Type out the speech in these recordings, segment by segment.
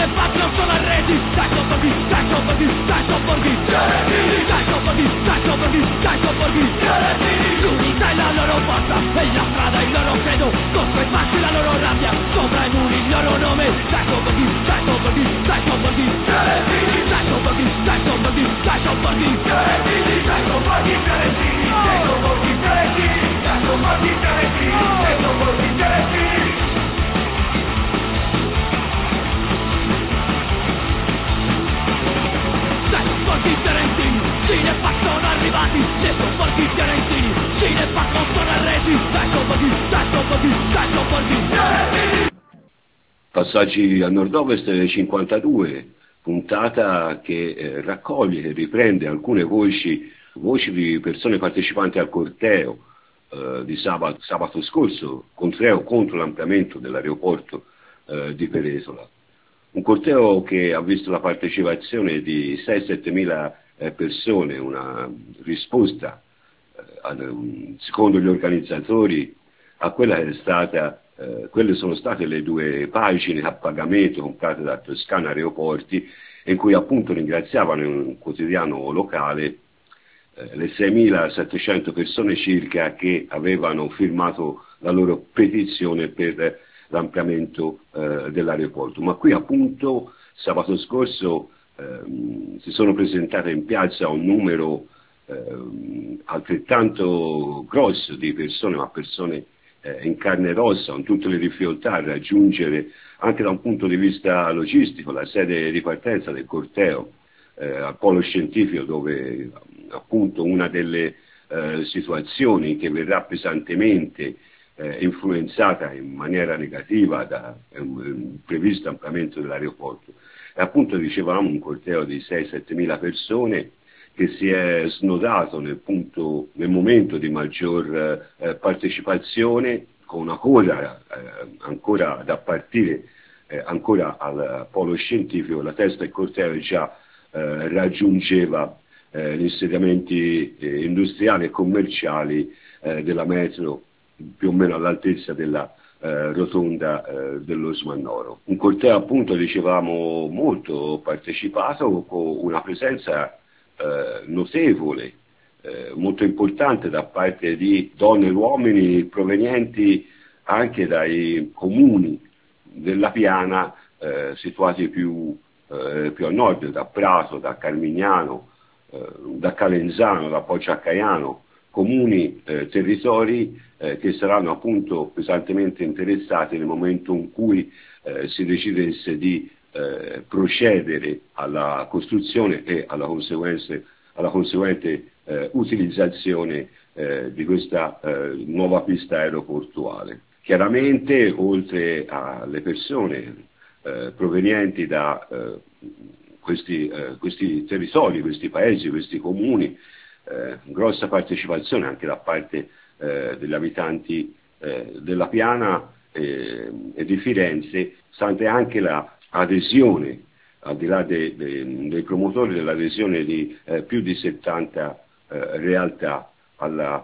fatti non sono arresi, dai sobborghi, dai sobborghi, dai sobborghi, dai sobborghi, dai sobborghi, dai sobborghi. L'unità è la loro forza, e la strada il loro credo, contro i fasci la loro rabbia, sopra i muri il loro nome. Dai sobborghi, dai sobborghi, dai sobborghi, dai sobborghi, dai sobborghi, dai sobborghi, dai sobborghi fiorentini, dai sobborghi fiorentini, dai sobborghi fiorentini, dai sobborghi fiorentini. Dai sobborghi fiorentini, Cinepac sono arrivati, dai sobborghi fiorentini, Cinepac non sono arresi, dai sobborghi, dai sobborghi, dai sobborghi. Passaggi a nord-ovest 52, puntata che raccoglie e riprende alcune voci di persone partecipanti al corteo di sabato scorso, corteo contro l'ampliamento dell'aeroporto di Peretola. Un corteo che ha visto la partecipazione di 6-7 mila persone, una risposta, secondo gli organizzatori, a quella che è stata quelle sono state le 2 pagine a pagamento comprate da Toscana Aeroporti, in cui appunto ringraziavano in un quotidiano locale le 6.700 persone circa che avevano firmato la loro petizione per l'ampliamento dell'aeroporto. Ma qui appunto sabato scorso si sono presentate in piazza un numero altrettanto grosso di persone, ma persone in carne ed ossa, con tutte le difficoltà a raggiungere anche da un punto di vista logistico la sede di partenza del corteo al polo scientifico, dove appunto una delle situazioni che verrà pesantemente influenzata in maniera negativa da un previsto ampliamento dell'aeroporto. E appunto dicevamo un corteo di 6-7 mila persone che si è snodato nel momento di maggior partecipazione, con una coda ancora da partire ancora al polo scientifico. La testa del corteo già raggiungeva gli insediamenti industriali e commerciali della metro, più o meno all'altezza della rotonda dell'Osmannoro. Un corteo appunto, dicevamo, molto partecipato, con una presenza notevole, molto importante da parte di donne e uomini provenienti anche dai comuni della Piana situati più a nord, da Prato, da Carmignano, da Calenzano, da Poggiacaiano, comuni, territori che saranno appunto pesantemente interessati nel momento in cui si decidesse di procedere alla costruzione e alla conseguente utilizzazione di questa nuova pista aeroportuale. Chiaramente, oltre alle persone provenienti da questi territori, questi paesi, questi comuni, grossa partecipazione anche da parte degli abitanti della Piana e di Firenze, stante anche la adesione, al di là dei promotori, dell'adesione di più di 70 realtà alla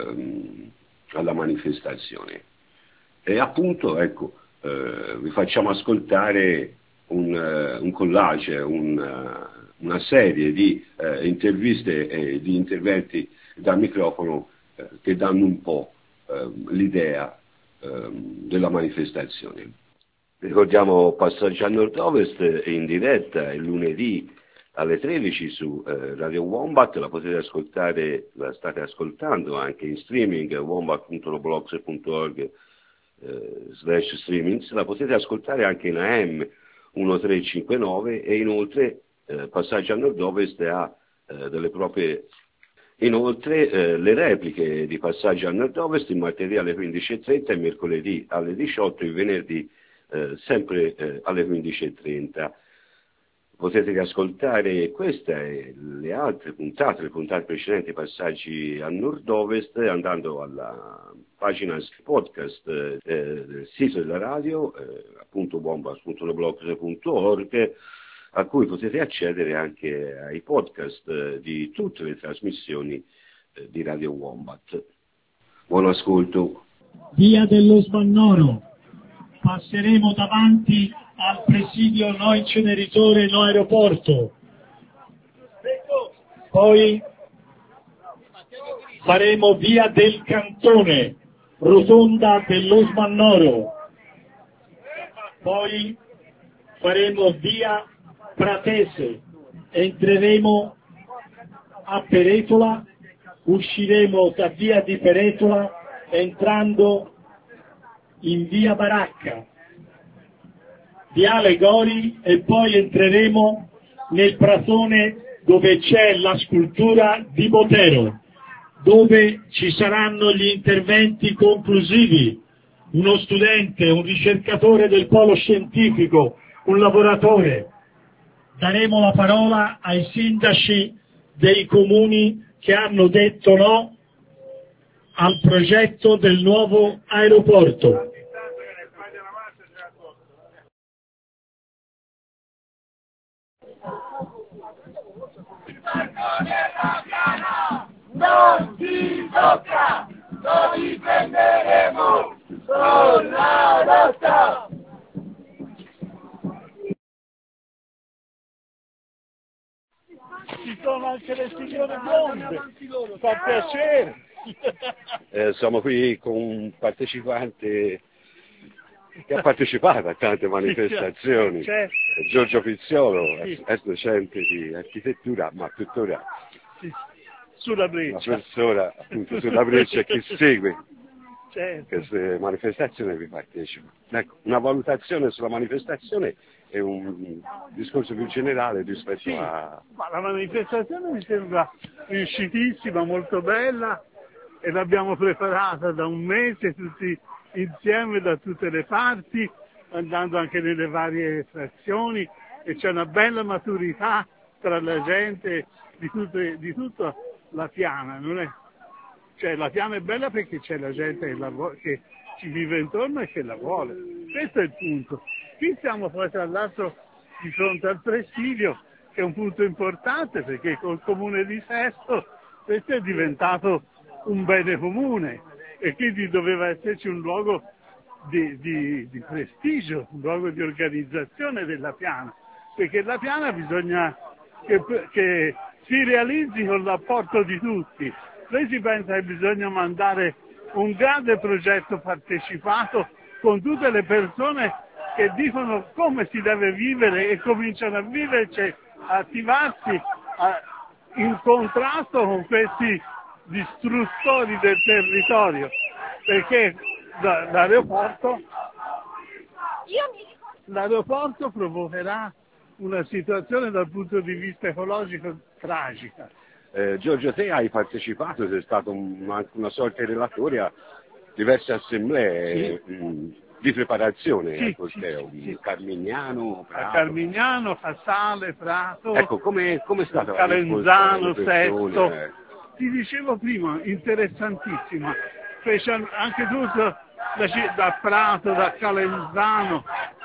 manifestazione. E appunto, ecco, vi facciamo ascoltare un collage, una serie di interviste e di interventi dal microfono che danno un po' l'idea della manifestazione. Ricordiamo Passaggi a Nord-Ovest in diretta il lunedì alle 13 su Radio Wombat, la potete ascoltare, la state ascoltando anche in streaming, wombat.blogspot.org/streamings, la potete ascoltare anche in AM 1359 e inoltre Passaggi a Nord-Ovest ha delle proprie... Inoltre le repliche di Passaggi a Nord-Ovest il martedì alle 15.30, il mercoledì alle 18, il venerdì sempre alle 15.30. Potete riascoltare questa e le altre puntate, le puntate precedenti Passaggi a Nord-Ovest, andando alla pagina podcast del sito della radio, appunto wombat.blogspot.org, a cui potete accedere anche ai podcast di tutte le trasmissioni di Radio Wombat. Buon ascolto. Via dello Sbannoro, passeremo davanti al presidio no inceneritore, no aeroporto. Poi faremo via del Cantone, rotonda dell'Osmannoro. Poi faremo via Pratese, entreremo a Peretola, usciremo da via di Peretola entrando in via Baracca, viale Gori, e poi entreremo nel pratone dove c'è la scultura di Botero, dove ci saranno gli interventi conclusivi, uno studente, un ricercatore del polo scientifico, un lavoratore. Daremo la parola ai sindaci dei comuni che hanno detto no al progetto del nuovo aeroporto. Non ti tocca, lo difenderemo con la lotta. Ci sono anche le signore bionde, fa piacere. Siamo qui con un partecipante che ha partecipato a tante manifestazioni, certo. Giorgio Pizziolo, Sì. ex docente di architettura, ma tuttora Sulla una breccia. persona appunto sulla breccia che segue Certo. queste manifestazioni e vi partecipa. Ecco, una valutazione sulla manifestazione e un discorso più generale rispetto Sì, a... ma la manifestazione mi sembra riuscitissima, molto bella, e l'abbiamo preparata da un mese tutti insieme da tutte le parti, andando anche nelle varie frazioni, e c'è una bella maturità tra la gente di tutta la piana, non è? Cioè la piana è bella perché c'è la gente che ci vive intorno e che la vuole. Questo è il punto. Qui siamo poi tra l'altro di fronte al presidio, che è un punto importante perché col comune di Sesto questo è diventato un bene comune e quindi doveva esserci un luogo di prestigio, un luogo di organizzazione della piana, perché la piana bisogna che si realizzi con l'apporto di tutti. Lei si pensa che bisogna mandare un grande progetto partecipato con tutte le persone che dicono come si deve vivere e cominciano a viverci, a attivarsi in contrasto con questi distruttori del territorio, perché l'aeroporto provocherà una situazione dal punto di vista ecologico tragica. Giorgio, te hai partecipato, sei stato una sorta di relatore a diverse assemblee di preparazione al corteo, sì. Carmignano, Prato. A Carmignano, Casale, Prato, Ecco, come è stata Calenzano, la risposta? Sesto. Ti dicevo prima, interessantissima, anche tutto da Prato, da Calenzano.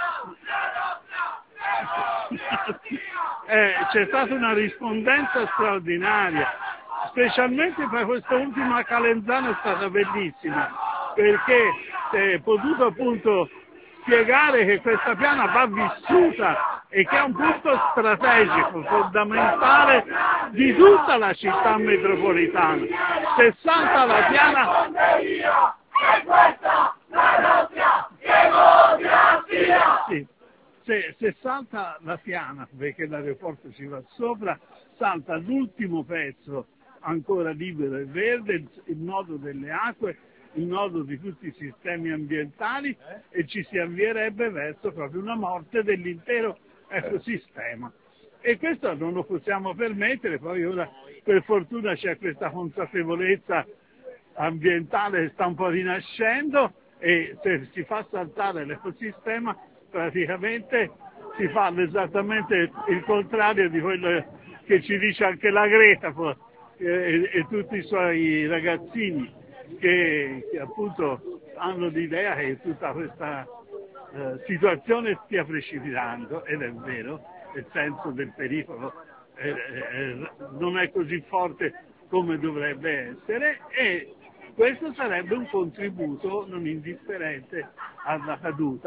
C'è stata una rispondenza straordinaria, specialmente per questa ultima Calenzano è stata bellissima, perché si è potuto appunto spiegare che questa piana va vissuta e che è un punto strategico, fondamentale di tutta la città metropolitana. Se salta la piana... E questa la nostra democrazia! Sì. Se salta la piana, perché l'aeroporto ci va sopra, salta l'ultimo pezzo ancora libero e verde, il nodo delle acque, il nodo di tutti i sistemi ambientali, e ci si avvierebbe verso proprio una morte dell'intero ecosistema. E questo non lo possiamo permettere. Poi ora per fortuna c'è questa consapevolezza ambientale che sta un po' rinascendo, e se si fa saltare l'ecosistema praticamente si fa esattamente il contrario di quello che ci dice anche la Greta e tutti i suoi ragazzini che appunto hanno l'idea che tutta questa situazione stia precipitando, ed è vero, il senso del pericolo non è così forte come dovrebbe essere, e questo sarebbe un contributo non indifferente alla caduta,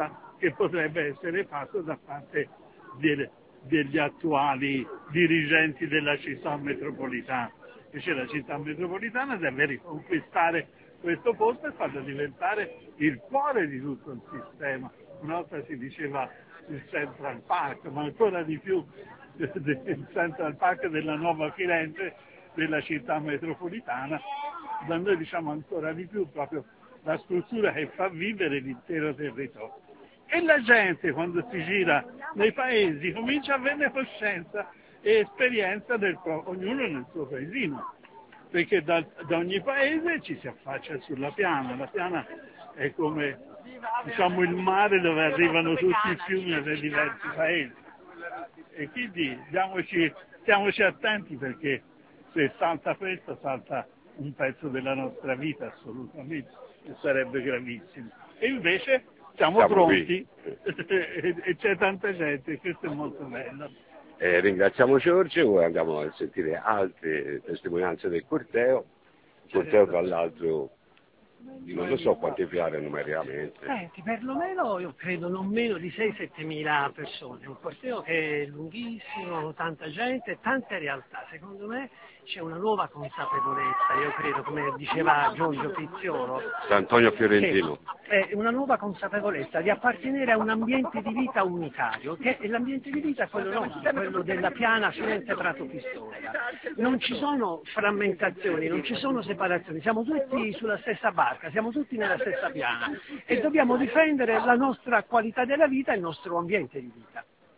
che potrebbe essere fatto da parte degli attuali dirigenti della città metropolitana. Invece la città metropolitana deve riconquistare questo posto e farlo diventare il cuore di tutto il sistema. Una volta si diceva il Central Park, ma ancora di più il Central Park della nuova Firenze, della città metropolitana, da noi diciamo ancora di più proprio la struttura che fa vivere l'intero territorio. E la gente quando si gira nei paesi comincia a averne coscienza e esperienza ognuno nel suo paesino, perché da ogni paese ci si affaccia sulla Piana. La Piana è come diciamo il mare dove arrivano tutti i fiumi dei diversi paesi, e quindi stiamoci attenti, perché se salta questo salta un pezzo della nostra vita assolutamente, e sarebbe gravissimo. E invece siamo pronti e c'è tanta gente, e questo è molto bello. Ringraziamo Giorgio, ora andiamo a sentire altre testimonianze del corteo. Il corteo tra l'altro non lo so quantificare numericamente. Perlomeno io credo non meno di 6-7 mila persone, un corteo che è lunghissimo, tanta gente, tante realtà. Secondo me c'è una nuova consapevolezza, io credo, come diceva Giorgio Pizziolo, Antonio Fiorentino, è una nuova consapevolezza di appartenere a un ambiente di vita unitario, che è l'ambiente di vita quello nostro, quello della Piana Firenze Prato Pistoia. Non ci sono frammentazioni, non ci sono separazioni, siamo tutti sulla stessa barca, siamo tutti nella stessa piana e dobbiamo difendere la nostra qualità della vita e il nostro ambiente di vita.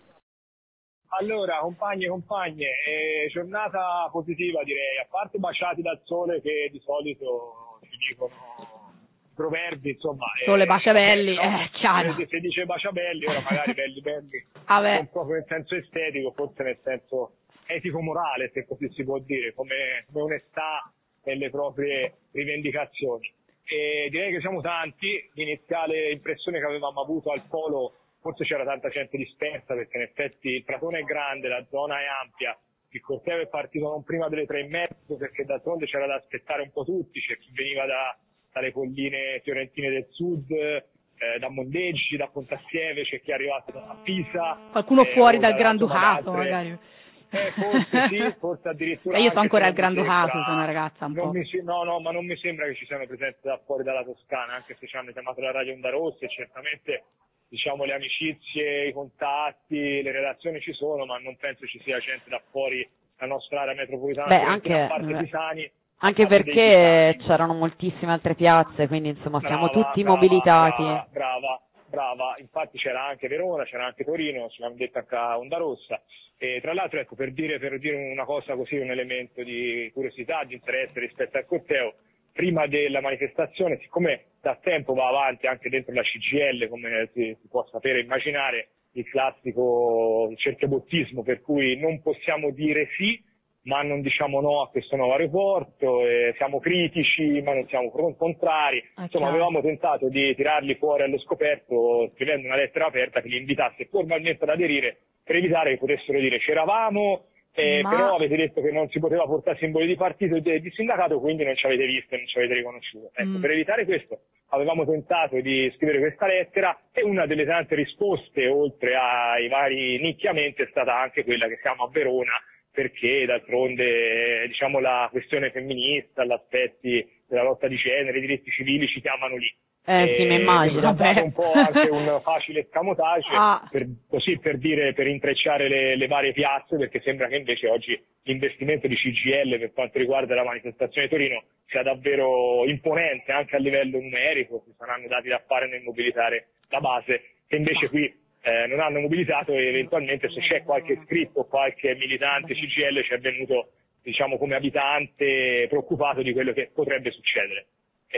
Allora, compagni e compagne, giornata positiva direi, a parte baciati dal sole che di solito ci dicono proverbi, insomma. Sole baciabelli, chiaro. Se dice baciabelli, ora magari belli, non proprio nel senso estetico, forse nel senso etico-morale, se così si può dire, come onestà nelle proprie rivendicazioni. E direi che siamo tanti, l'iniziale impressione che avevamo avuto al polo, forse c'era tanta gente dispersa, perché in effetti il pratone è grande, la zona è ampia, il corteo è partito non prima delle 3:30, perché d'altronde c'era da aspettare un po' tutti, c'è chi veniva dalle colline fiorentine del sud, da Mondeggi, da Pontassieve, c'è chi è arrivato da Pisa. Qualcuno fuori dal Granducato magari. Forse sì, forse addirittura. Io sono ancora al Granducato, sono una ragazza un po'. Ma non mi sembra che ci siano presenze da fuori dalla Toscana, anche se ci hanno chiamato la Radio Onda Rossa e certamente diciamo le amicizie, i contatti, le relazioni ci sono, ma non penso ci sia gente da fuori la nostra area metropolitana, a parte Pisani. Anche perché c'erano moltissime altre piazze, quindi insomma siamo tutti mobilitati. Brava, infatti c'era anche Verona, c'era anche Torino, ce l'hanno detto anche a Onda Rossa. E tra l'altro, ecco, per dire una cosa così, un elemento di curiosità, di interesse rispetto al corteo, prima della manifestazione, siccome da tempo va avanti anche dentro la CGIL, come si può sapere e immaginare, il classico cerchiobottismo, per cui non possiamo dire sì, ma non diciamo no a questo nuovo aeroporto, siamo critici ma non siamo contrari, insomma avevamo tentato di tirarli fuori allo scoperto scrivendo una lettera aperta che li invitasse formalmente ad aderire, per evitare che potessero dire c'eravamo, però avete detto che non si poteva portare simboli di partito e di sindacato, quindi non ci avete visto e non ci avete riconosciuto. Ecco, per evitare questo avevamo tentato di scrivere questa lettera e una delle tante risposte, oltre ai vari nicchiamenti, è stata anche quella che siamo a Verona, perché d'altronde diciamo la questione femminista, gli aspetti della lotta di genere, i diritti civili ci chiamano lì. Sì, mi immagino. È un po' anche un facile escamotage per intrecciare le varie piazze, perché sembra che invece oggi l'investimento di CGIL per quanto riguarda la manifestazione di Torino sia davvero imponente anche a livello numerico, si saranno dati da fare nel mobilitare la base, che invece qui non hanno mobilitato, e eventualmente se c'è qualche iscritto, qualche militante CGIL ci è venuto diciamo come abitante preoccupato di quello che potrebbe succedere.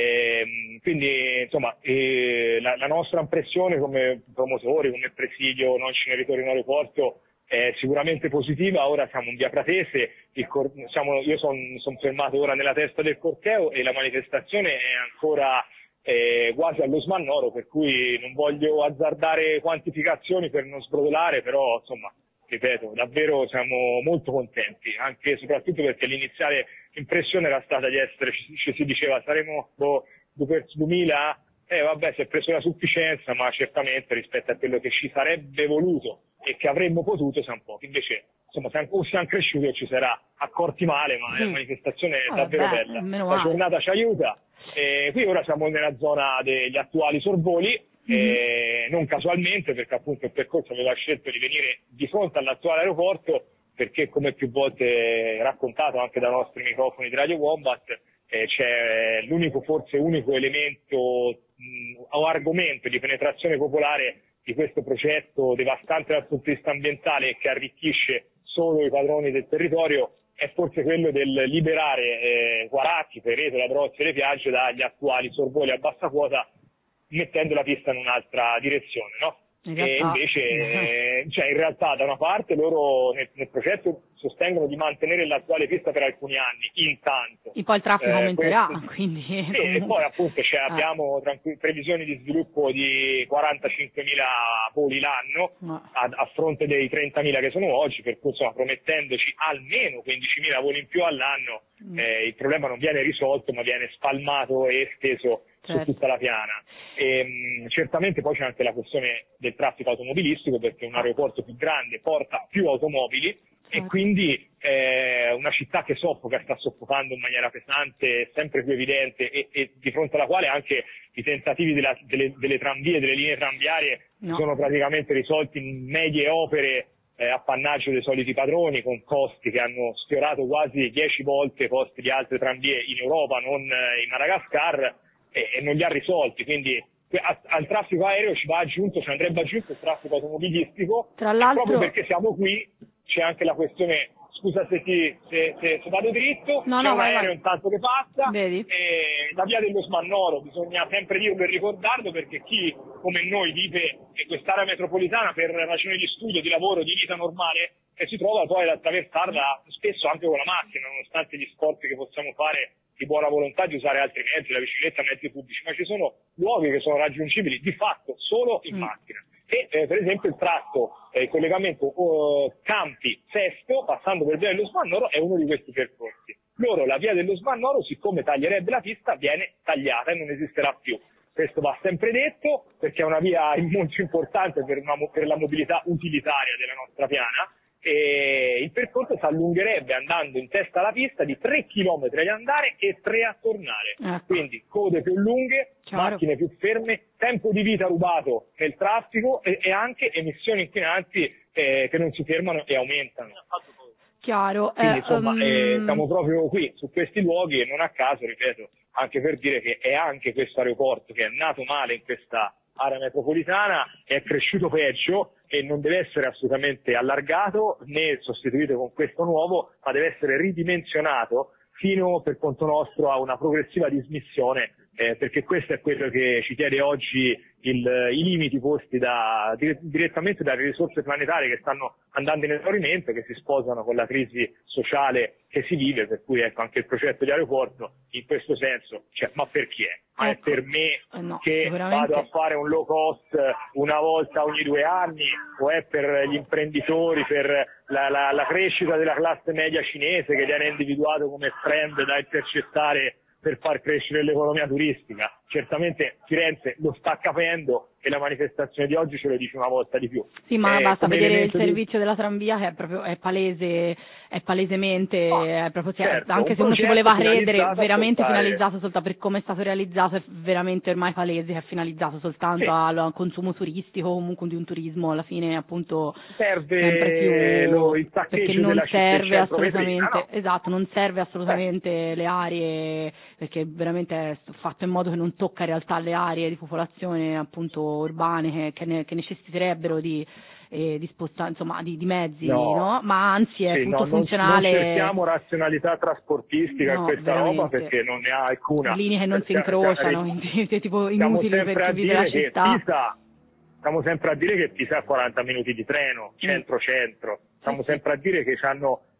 Quindi insomma la nostra impressione come promotori, come presidio non Inceneritori in Aeroporto è sicuramente positiva. Ora siamo in via Pratese, io sono fermato ora nella testa del corteo e la manifestazione è ancora quasi allo smannoro, per cui non voglio azzardare quantificazioni per non sbrodolare, però insomma ripeto, davvero siamo molto contenti, anche e soprattutto perché l'iniziale impressione era stata di essere, ci si diceva saremo 2000, vabbè, si è preso la sufficienza, ma certamente rispetto a quello che ci sarebbe voluto e che avremmo potuto siamo pochi. Invece, insomma, siamo cresciuti o ci sarà accorti male, ma la manifestazione è davvero bella. La giornata ci aiuta. Qui ora siamo nella zona degli attuali sorvoli, non casualmente, perché appunto il percorso aveva scelto di venire di fronte all'attuale aeroporto, perché come più volte raccontato anche dai nostri microfoni di Radio Wombat, c'è forse unico elemento o argomento di penetrazione popolare di questo progetto devastante dal punto di vista ambientale, che arricchisce solo i padroni del territorio, è forse quello del liberare Quaracchi, Pereto, Ladrozzi e Le Piagge dagli attuali sorvoli a bassa quota, mettendo la pista in un'altra direzione, no? E invece, in realtà da una parte loro nel progetto sostengono di mantenere l'attuale pista per alcuni anni, intanto. E poi il traffico aumenterà, quindi... Sì, e poi appunto abbiamo previsioni di sviluppo di 45.000 voli l'anno a fronte dei 30.000 che sono oggi, per cui insomma promettendoci almeno 15.000 voli in più all'anno, il problema non viene risolto ma viene spalmato e esteso su tutta la piana. Certamente poi c'è anche la questione del traffico automobilistico, perché un aeroporto più grande porta più automobili e quindi una città che soffoca, sta soffocando in maniera pesante, sempre più evidente, e di fronte alla quale anche i tentativi delle tranvie, delle linee tranviarie sono praticamente risolti in medie opere appannaggio dei soliti padroni, con costi che hanno sfiorato quasi 10 volte i costi di altre tranvie in Europa, non in Madagascar, e non li ha risolti. Quindi al traffico aereo ci andrebbe aggiunto il traffico automobilistico, tra l'altro, proprio perché siamo qui. C'è anche la questione, scusa se vado dritto, c'è un aereo intanto che passa, e la via dello Smannoro, bisogna sempre dirlo e ricordarlo, perché chi come noi vive quest'area metropolitana per ragioni di studio, di lavoro, di vita normale, si trova poi ad attraversarla spesso anche con la macchina, nonostante gli sforzi che possiamo fare di buona volontà di usare altri mezzi, la bicicletta, mezzi pubblici, ma ci sono luoghi che sono raggiungibili di fatto solo in macchina. E per esempio il tratto, il collegamento Campi-Sesto, passando per via dello Smannoro, è uno di questi percorsi. La via dello Smannoro, siccome taglierebbe la pista, viene tagliata e non esisterà più. Questo va sempre detto, perché è una via molto importante per la mobilità utilitaria della nostra piana, e il percorso si allungherebbe andando in testa alla pista di 3 km ad andare e 3 a tornare. Quindi code più lunghe, macchine più ferme, tempo di vita rubato nel traffico e anche emissioni inquinanti che non si fermano e aumentano. Chiaro. Quindi insomma siamo proprio qui su questi luoghi, e non a caso, ripeto, anche per dire che è anche questo aeroporto che è nato male in questa area metropolitana, è cresciuto peggio e non deve essere assolutamente allargato né sostituito con questo nuovo, ma deve essere ridimensionato fino, per conto nostro, a una progressiva dismissione, perché questo è quello che ci chiede oggi i limiti posti direttamente dalle risorse planetarie che stanno andando in esaurimento, che si sposano con la crisi sociale che si vive, per cui ecco anche il progetto di aeroporto in questo senso, ma per chi è? Ma è per me che vado a fare un low cost una volta ogni 2 anni, o è per gli imprenditori, per la crescita della classe media cinese che viene individuato come trend da intercettare per far crescere l'economia turistica? Certamente Firenze lo sta capendo e la manifestazione di oggi ce lo dice una volta di più. Sì, ma basta vedere il servizio della tranvia, che è palesemente, anche se uno ci voleva credere, veramente finalizzato soltanto per come è stato realizzato, è veramente ormai palese che è finalizzato soltanto al consumo turistico, comunque di un turismo alla fine appunto sempre più, il perché non serve assolutamente, esatto, non serve assolutamente le aree, perché veramente è fatto in modo che non tocca in realtà le aree di popolazione appunto urbane che necessiterebbero di spostare, insomma, di mezzi, no? Ma anzi è tutto funzionale. Non cerchiamo razionalità trasportistica in questa roba, perché non ne ha alcuna. Linee che non si incrociano, tipo inutili per chi vive la città. Stiamo sempre a dire che Pisa ha 40 minuti di treno, centro-centro. Stiamo sempre a dire che hanno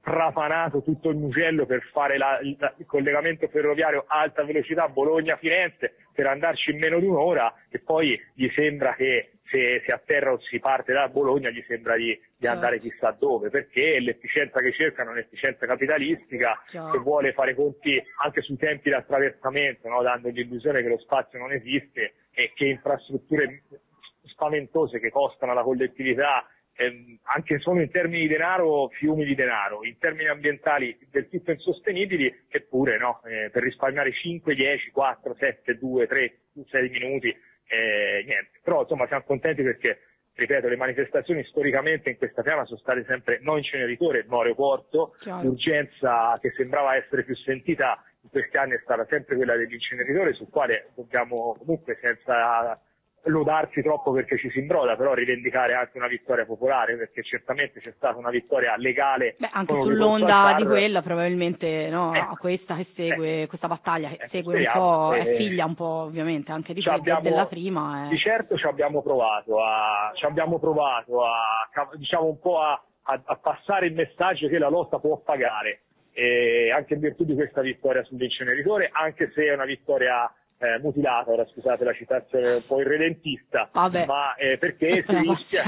trafanato tutto il Mugello per fare il collegamento ferroviario alta velocità Bologna-Firenze per andarci in meno di un'ora, e poi gli sembra che se atterra o si parte da Bologna gli sembra di andare chissà dove, perché l'efficienza che cercano è un'efficienza capitalistica che vuole fare conti anche sui tempi di attraversamento, no? Dando l'illusione che lo spazio non esiste e che infrastrutture spaventose che costano alla collettività, anche solo in termini di denaro, fiumi di denaro, in termini ambientali del tutto insostenibili, eppure no, per risparmiare 5, 10, 4, 7, 2, 3, 6 minuti, niente. Però insomma siamo contenti perché, ripeto, le manifestazioni storicamente in questa piana sono state sempre no inceneritore, no aeroporto. L'urgenza che sembrava essere più sentita in questi anni è stata sempre quella dell'inceneritore, sul quale dobbiamo comunque, senza lodarsi troppo perché ci si imbroda, però rivendicare anche una vittoria popolare, perché certamente c'è stata una vittoria legale. Anche sull'onda di quella probabilmente, no, questa che segue, questa battaglia che segue un po', è figlia un po' ovviamente anche di della prima. Di certo ci abbiamo provato a diciamo un po' a passare il messaggio che la lotta può pagare, anche in virtù di questa vittoria sull'inceneritore, anche se è una vittoria mutilata, ora scusate la citazione un po' irredentista, ma perché si rischia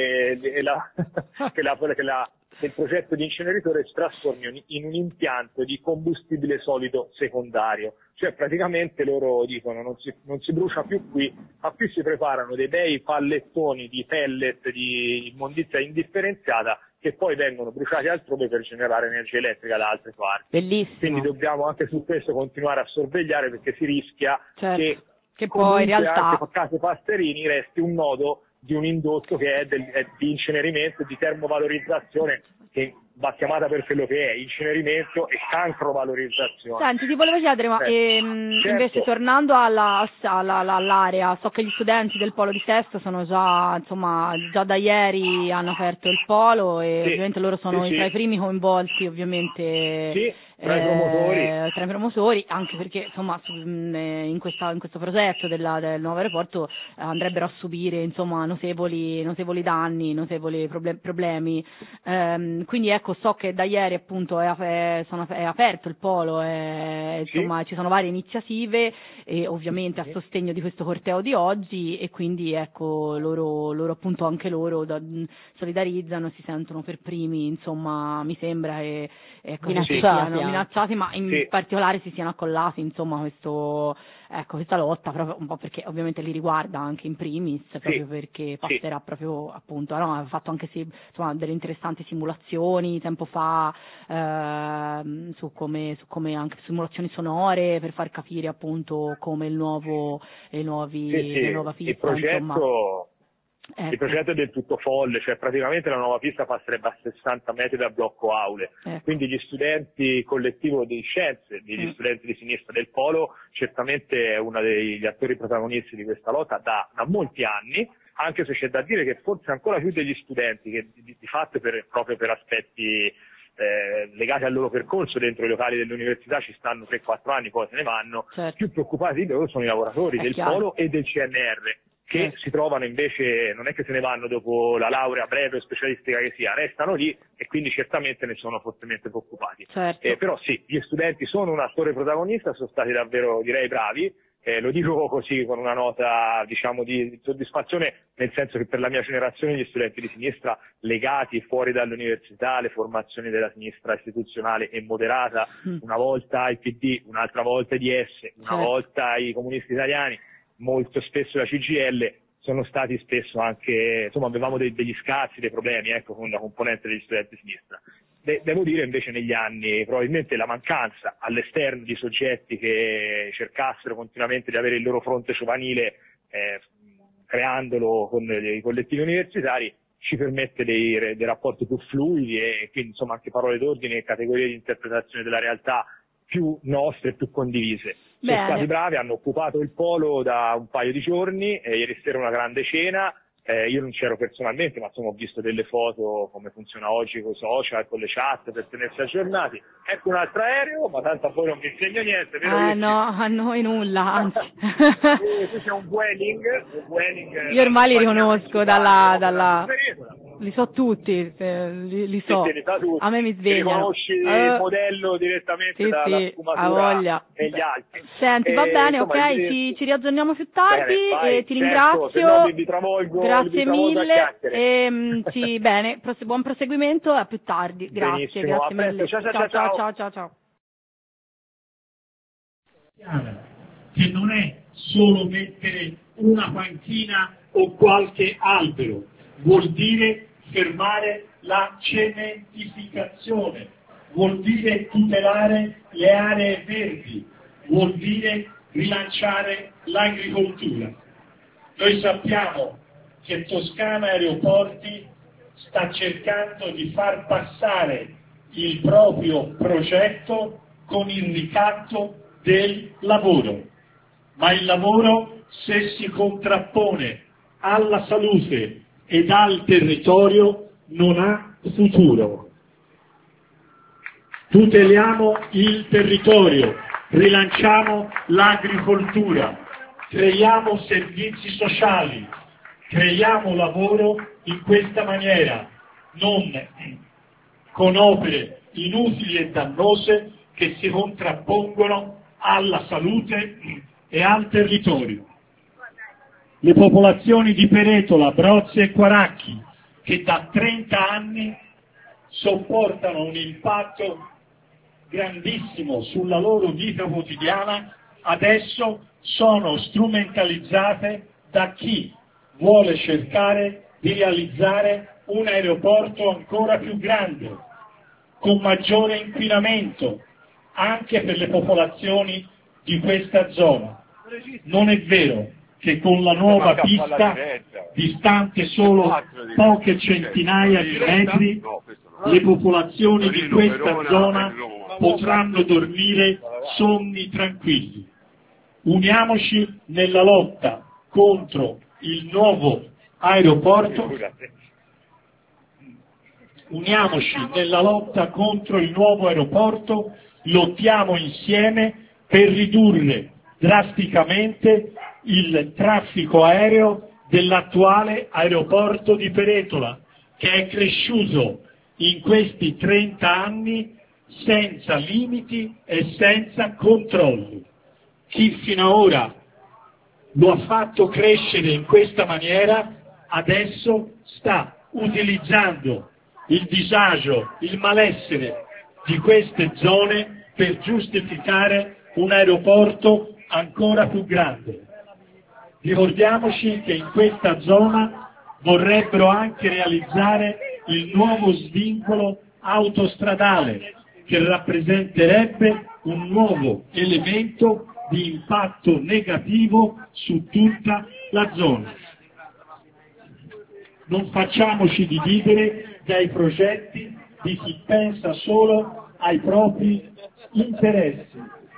che il progetto di inceneritore si trasformi in un impianto di combustibile solido secondario, cioè praticamente loro dicono non si brucia più qui, ma più si preparano dei bei pallettoni di pellet di immondizia indifferenziata che poi vengono bruciati altrove per generare energia elettrica da altre parti. Bellissimo. Quindi dobbiamo anche su questo continuare a sorvegliare, perché si rischia che poi in realtà anche a Case Pasterini resti un nodo di un indotto che è di incenerimento e di termovalorizzazione, che va chiamata per quello che è, incenerimento e cancrovalorizzazione. Senti, ti volevo chiedere, ma invece tornando all'area, so che gli studenti del polo di Sesto sono già da ieri hanno aperto il polo e ovviamente loro sono tra i primi coinvolti, ovviamente. Tra i promotori, anche perché insomma in questo progetto del nuovo aeroporto andrebbero a subire notevoli danni, notevoli problemi, quindi ecco, so che da ieri appunto è aperto il polo, ci sono varie iniziative e ovviamente a sostegno di questo corteo di oggi, e quindi ecco loro appunto anche loro solidarizzano, si sentono per primi, insomma mi sembra, e ecco, minacciati, ma in particolare si siano accollati questa lotta, proprio un po' perché ovviamente li riguarda anche in primis, proprio perché passerà proprio appunto, ha fatto anche delle interessanti simulazioni tempo fa su come anche simulazioni sonore per far capire appunto come la nuova pista, Il progetto è del tutto folle, cioè praticamente la nuova pista passerebbe a 60 metri dal blocco aule, quindi gli studenti, collettivo di scienze, gli studenti di sinistra del Polo, certamente è uno degli attori protagonisti di questa lotta da molti anni, anche se c'è da dire che forse ancora più degli studenti, che di fatto proprio per aspetti legati al loro percorso dentro i locali dell'università ci stanno 3-4 anni, poi se ne vanno, più preoccupati di loro sono i lavoratori del Polo e del CNR, che si trovano invece, non è che se ne vanno dopo la laurea breve o specialistica che sia, restano lì e quindi certamente ne sono fortemente preoccupati. Però sì, gli studenti sono un attore protagonista, sono stati davvero, direi, bravi, lo dico così con una nota diciamo di soddisfazione, nel senso che per la mia generazione gli studenti di sinistra legati fuori dall'università alle formazioni della sinistra istituzionale e moderata, una volta il PD, un'altra volta i DS, una volta i comunisti italiani, molto spesso la CGIL, sono stati spesso anche, avevamo degli scazzi, dei problemi, con la componente degli studenti di sinistra. Devo dire invece negli anni probabilmente la mancanza all'esterno di soggetti che cercassero continuamente di avere il loro fronte giovanile, creandolo con i collettivi universitari, ci permette dei rapporti più fluidi e quindi anche parole d'ordine e categorie di interpretazione della realtà più nostre e più condivise. Sono stati bravi, hanno occupato il Polo da un paio di giorni, ieri sera una grande cena, io non c'ero personalmente, ma ho visto delle foto come funziona oggi con i social, con le chat per tenersi aggiornati. Ecco un altro aereo, ma tanto a voi non vi insegno niente, vero? No, a noi nulla, anzi. Qui c'è un Vueling. Io ormai li riconosco dalla... Li so tutti, li so. Sì, li sa tutti. A me mi svegliano. Riconosci il modello direttamente sì, dalla sì, sfumatura e gli altri. Senti, va bene, insomma, ok, ci riaggiorniamo più tardi. Bene, vai, ti certo, ringrazio. se no vi travolgo, Grazie mille. E, bene, buon proseguimento e a più tardi. Grazie, benissimo, grazie a presto. mille. Ciao. Che non è solo mettere una panchina o qualche albero, vuol dire fermare la cementificazione, vuol dire tutelare le aree verdi, vuol dire rilanciare l'agricoltura. Noi sappiamo che Toscana Aeroporti sta cercando di far passare il proprio progetto con il ricatto del lavoro, ma il lavoro, se si contrappone alla salute ed al territorio, non ha futuro. Tuteliamo il territorio, rilanciamo l'agricoltura, creiamo servizi sociali, creiamo lavoro in questa maniera, non con opere inutili e dannose che si contrappongono alla salute e al territorio. Le popolazioni di Peretola, Brozzi e Quaracchi, che da 30 anni sopportano un impatto grandissimo sulla loro vita quotidiana, adesso sono strumentalizzate da chi vuole cercare di realizzare un aeroporto ancora più grande, con maggiore inquinamento, anche per le popolazioni di questa zona. Non è vero che con la nuova pista, distante solo poche centinaia di metri, le popolazioni di questa zona potranno dormire sonni tranquilli. Uniamoci nella lotta contro il nuovo aeroporto. Uniamoci nella lotta contro il nuovo aeroporto, lottiamo insieme per ridurre drasticamente il traffico aereo dell'attuale aeroporto di Peretola, che è cresciuto in questi 30 anni senza limiti e senza controlli. Chi fino ad ora lo ha fatto crescere in questa maniera, adesso sta utilizzando il disagio, il malessere di queste zone per giustificare un aeroporto ancora più grande. Ricordiamoci che in questa zona vorrebbero anche realizzare il nuovo svincolo autostradale, che rappresenterebbe un nuovo elemento di impatto negativo su tutta la zona. Non facciamoci dividere dai progetti di chi pensa solo ai propri interessi.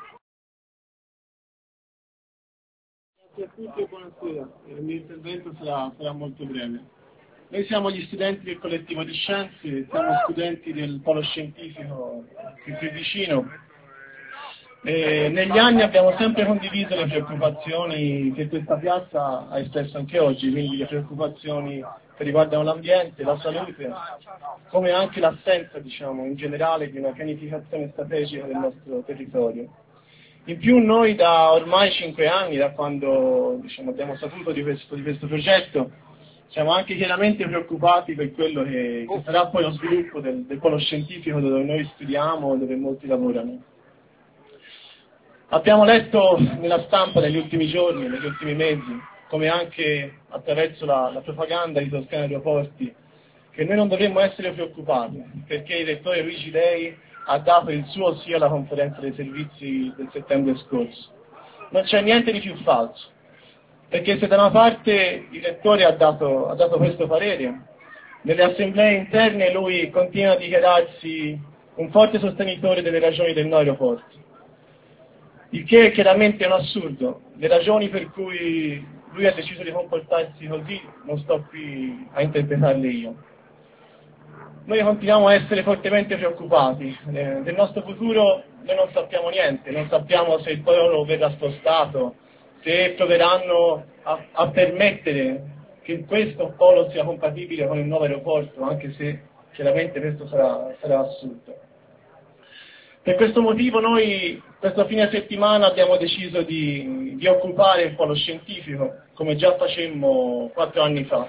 Grazie a tutti e buonasera. Il mio intervento sarà molto breve. Noi siamo gli studenti del collettivo di scienze, siamo studenti del polo scientifico qui vicino. Negli anni abbiamo sempre condiviso le preoccupazioni che questa piazza ha espresso anche oggi, quindi le preoccupazioni che riguardano l'ambiente, la salute, come anche l'assenza, in generale, di una pianificazione strategica del nostro territorio. In più noi da ormai 5 anni, da quando abbiamo saputo di questo progetto, siamo anche chiaramente preoccupati per quello che sarà poi lo sviluppo del polo scientifico dove noi studiamo, dove molti lavorano. Abbiamo letto nella stampa negli ultimi giorni, negli ultimi mesi, come anche attraverso la propaganda di Toscana Aeroporti, che noi non dovremmo essere preoccupati, perché il rettore Luigi Lei ha dato il suo sì alla conferenza dei servizi del settembre scorso. Non c'è niente di più falso, perché se da una parte il rettore ha dato questo parere, nelle assemblee interne lui continua a dichiararsi un forte sostenitore delle ragioni del no aeroporto. Il che è chiaramente un assurdo. Le ragioni per cui lui ha deciso di comportarsi così non sto qui a interpretarle io. Noi continuiamo a essere fortemente preoccupati. Del nostro futuro noi non sappiamo niente, non sappiamo se il polo verrà spostato, se proveranno a permettere che questo polo sia compatibile con il nuovo aeroporto, anche se chiaramente questo sarà assurdo. Per questo motivo noi questa fine settimana abbiamo deciso di occupare il polo scientifico, come già facemmo 4 anni fa.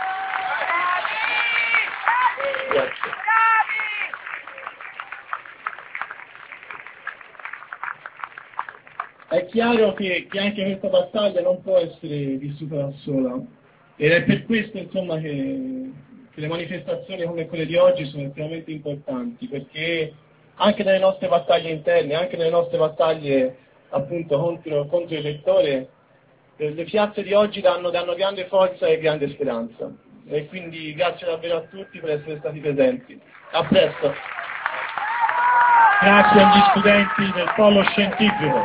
Grazie. È chiaro che anche questa battaglia non può essere vissuta da sola, ed è per questo insomma che le manifestazioni come quelle di oggi sono estremamente importanti, perché anche nelle nostre battaglie interne, anche nelle nostre battaglie appunto contro il lettore, le piazze di oggi danno grande forza e grande speranza. E quindi grazie davvero a tutti per essere stati presenti. A presto. Grazie agli studenti del polo scientifico.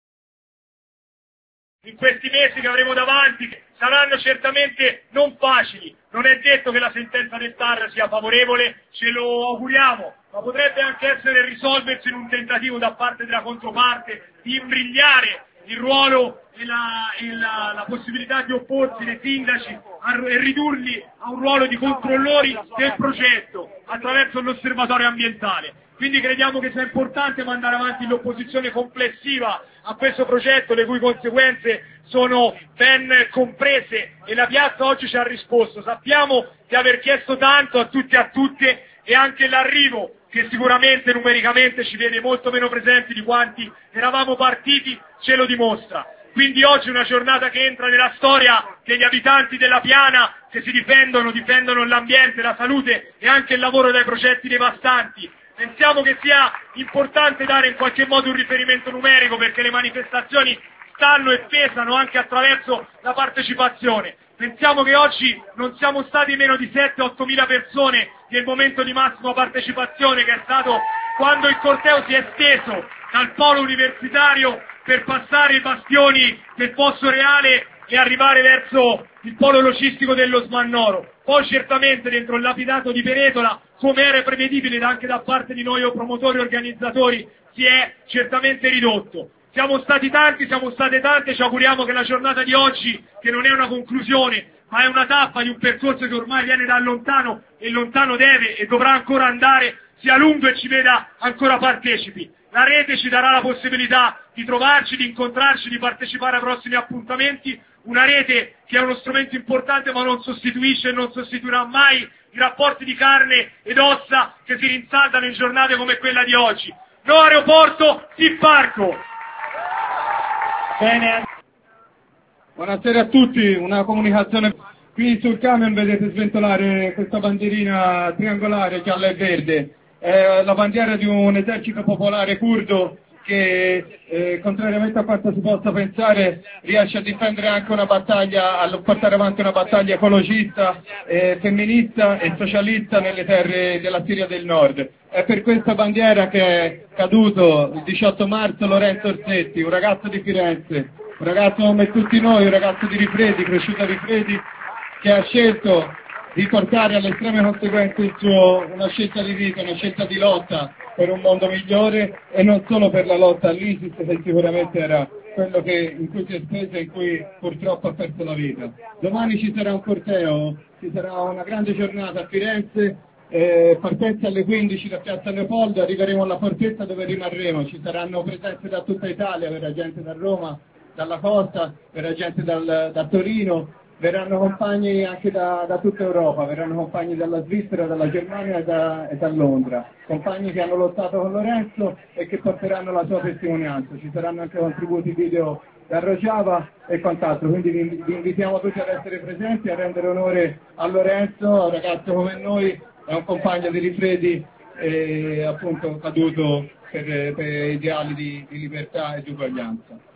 In questi mesi che avremo davanti saranno certamente non facili, non è detto che la sentenza del TAR sia favorevole, ce lo auguriamo, ma potrebbe anche essere risolversi in un tentativo da parte della controparte di imbrigliare il ruolo e la possibilità di opporsi dei sindaci e ridurli a un ruolo di controllori del progetto attraverso l'osservatorio ambientale. Quindi crediamo che sia importante mandare avanti l'opposizione complessiva a questo progetto, le cui conseguenze sono ben comprese, e la piazza oggi ci ha risposto. Sappiamo di aver chiesto tanto a tutti e a tutte, e anche l'arrivo, che sicuramente numericamente ci vede molto meno presenti di quanti eravamo partiti, ce lo dimostra. Quindi oggi è una giornata che entra nella storia degli abitanti della Piana, che si difendono l'ambiente, la salute e anche il lavoro dai progetti devastanti. Pensiamo che sia importante dare in qualche modo un riferimento numerico, perché le manifestazioni stanno e pesano anche attraverso la partecipazione. Pensiamo che oggi non siamo stati meno di 7-8 mila persone nel momento di massima partecipazione, che è stato quando il corteo si è steso dal polo universitario per passare i bastioni del Fosso Reale e arrivare verso il polo logistico dello Smannoro. Poi certamente dentro il lapidato di Peretola, come era prevedibile anche da parte di noi o promotori e organizzatori, si è certamente ridotto. Siamo stati tanti, siamo state tante, ci auguriamo che la giornata di oggi, che non è una conclusione, ma è una tappa di un percorso che ormai viene da lontano e lontano deve e dovrà ancora andare, sia lungo e ci veda ancora partecipi. La rete ci darà la possibilità di trovarci, di incontrarci, di partecipare ai prossimi appuntamenti, una rete che è uno strumento importante ma non sostituisce e non sostituirà mai i rapporti di carne ed ossa che si rinsaldano in giornate come quella di oggi. No aeroporto, sì parco! Bene. Buonasera a tutti, una comunicazione. Qui sul camion vedete sventolare questa bandierina triangolare gialla e verde. È la bandiera di un esercito popolare curdo che, contrariamente a quanto si possa pensare, riesce a difendere anche una battaglia, a portare avanti una battaglia ecologista, femminista e socialista nelle terre della Siria del Nord. È per questa bandiera che è caduto il 18 marzo Lorenzo Orsetti, un ragazzo di Firenze, un ragazzo come tutti noi, un ragazzo di Rifredi, cresciuto a Rifredi, che ha scelto di portare alle estreme conseguenze una scelta di vita, una scelta di lotta per un mondo migliore, e non solo per la lotta all'ISIS, che sicuramente era quello in cui si è speso e in cui purtroppo ha perso la vita. Domani ci sarà un corteo, ci sarà una grande giornata a Firenze, partenza alle 15 da Piazza Leopoldo, arriveremo alla fortezza dove rimarremo, ci saranno presenze da tutta Italia, verrà gente da Roma, dalla costa, verrà gente da Torino, verranno compagni anche da tutta Europa, verranno compagni dalla Svizzera, dalla Germania e da Londra, compagni che hanno lottato con Lorenzo e che porteranno la sua testimonianza. Ci saranno anche contributi video da Rojava e quant'altro, quindi vi invitiamo tutti ad essere presenti, a rendere onore a Lorenzo, un ragazzo come noi, è un compagno di Rifredi, appunto caduto per ideali di libertà e di uguaglianza.